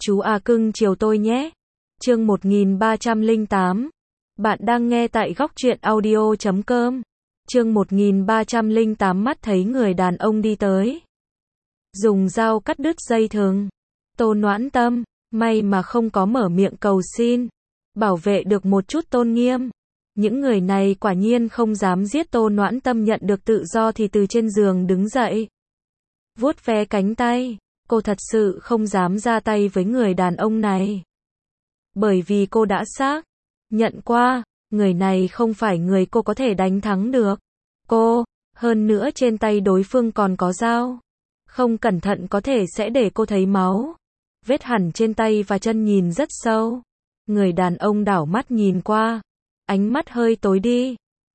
Chú à cưng chiều tôi nhé. Chương 1308. Bạn đang nghe tại góc truyện audio.com. Chương 1308 mắt thấy người đàn ông đi tới. Dùng dao cắt đứt dây thừng. Tô Noãn Tâm, may mà không có mở miệng cầu xin. Bảo vệ được một chút tôn nghiêm. Những người này quả nhiên không dám giết Tô Noãn Tâm, nhận được tự do thì từ trên giường đứng dậy. Vuốt ve cánh tay. Cô thật sự không dám ra tay với người đàn ông này. Bởi vì cô đã xác nhận qua, người này không phải người cô có thể đánh thắng được. Hơn nữa trên tay đối phương còn có dao. Không cẩn thận có thể sẽ để cô thấy máu. Vết hằn trên tay và chân nhìn rất sâu. Người đàn ông đảo mắt nhìn qua. Ánh mắt hơi tối đi.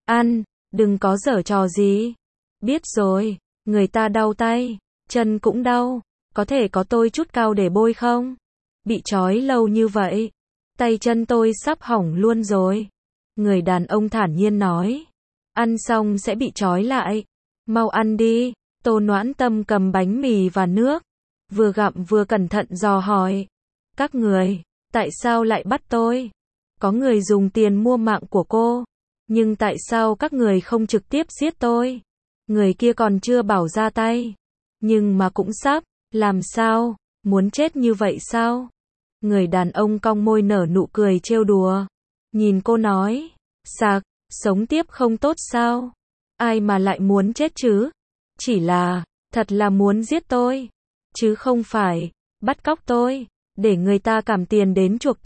Đừng có giở trò gì. Biết rồi, người ta đau tay, chân cũng đau. Có thể có tôi chút cao để bôi không? Bị trói lâu như vậy, tay chân tôi sắp hỏng luôn rồi. Người đàn ông thản nhiên nói. Ăn xong sẽ bị trói lại. Mau ăn đi. Tô Noãn Tâm cầm bánh mì và nước. Vừa gặm vừa cẩn thận dò hỏi. Các người, tại sao lại bắt tôi? Có người dùng tiền mua mạng của cô. Nhưng tại sao các người không trực tiếp giết tôi? Người kia còn chưa bảo ra tay. Nhưng mà cũng sắp. Làm sao? Muốn chết như vậy sao? Người đàn ông cong môi nở nụ cười trêu đùa. Nhìn cô nói. Sạc, sống tiếp không tốt sao? Ai mà lại muốn chết chứ? Chỉ là, thật là muốn giết tôi. Chứ không phải, bắt cóc tôi, để người ta cảm tiền đến chuộc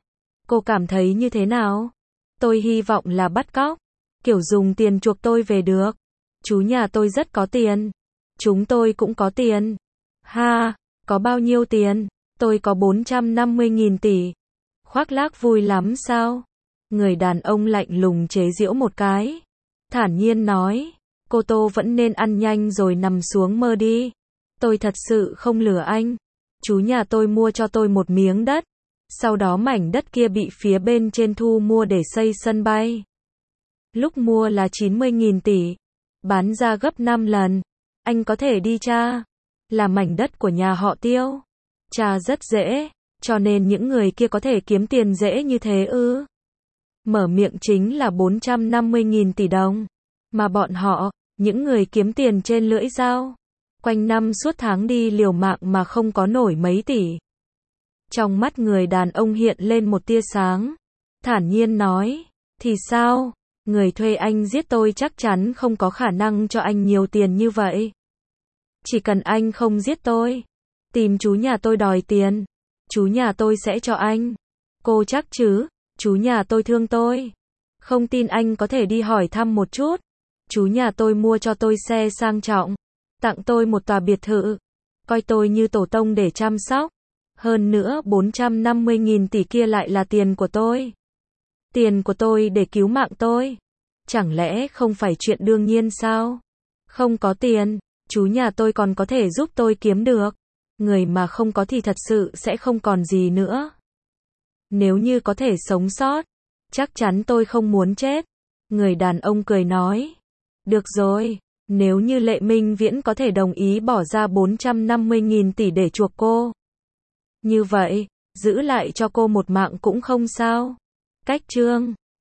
cô cảm thấy như thế nào? Tôi hy vọng là bắt cóc. Kiểu dùng tiền chuộc tôi về được. Chú nhà tôi rất có tiền. Chúng tôi cũng có tiền. Ha, có bao nhiêu tiền? Tôi có 450.000 tỷ. Khoác lác vui lắm sao? Người đàn ông lạnh lùng chế giễu một cái. Thản nhiên nói. Cô Tô vẫn nên ăn nhanh rồi nằm xuống mơ đi. Tôi thật sự không lừa anh. Chú nhà tôi mua cho tôi một miếng đất. Sau đó mảnh đất kia bị phía bên trên thu mua để xây sân bay. Lúc mua là 90.000 tỷ. Bán ra gấp 5 lần. Anh có thể đi tra. Là mảnh đất của nhà họ Tiêu. Tra rất dễ. Cho nên những người kia có thể kiếm tiền dễ như thế ư? Mở miệng chính là 450.000 tỷ đồng. Mà bọn họ, những người kiếm tiền trên lưỡi dao. Quanh năm suốt tháng đi liều mạng mà không có nổi mấy tỷ. Trong mắt người đàn ông hiện lên một tia sáng. Thản nhiên nói. Thì sao? Người thuê anh giết tôi chắc chắn không có khả năng cho anh nhiều tiền như vậy. Chỉ cần anh không giết tôi. Tìm chú nhà tôi đòi tiền. Chú nhà tôi sẽ cho anh. Cô chắc chứ? Chú nhà tôi thương tôi. Không tin anh có thể đi hỏi thăm một chút. Chú nhà tôi mua cho tôi xe sang trọng. Tặng tôi một tòa biệt thự. Coi tôi như tổ tông để chăm sóc. Hơn nữa 450.000 tỷ kia lại là tiền của tôi. Tiền của tôi để cứu mạng tôi. Chẳng lẽ không phải chuyện đương nhiên sao? Không có tiền, chú nhà tôi còn có thể giúp tôi kiếm được. Người mà không có thì thật sự sẽ không còn gì nữa. Nếu như có thể sống sót, chắc chắn tôi không muốn chết. Người đàn ông cười nói. Được rồi, nếu như Lệ Minh Viễn có thể đồng ý bỏ ra 450.000 tỷ để chuộc cô. Như vậy, giữ lại cho cô một mạng cũng không sao. Cách chương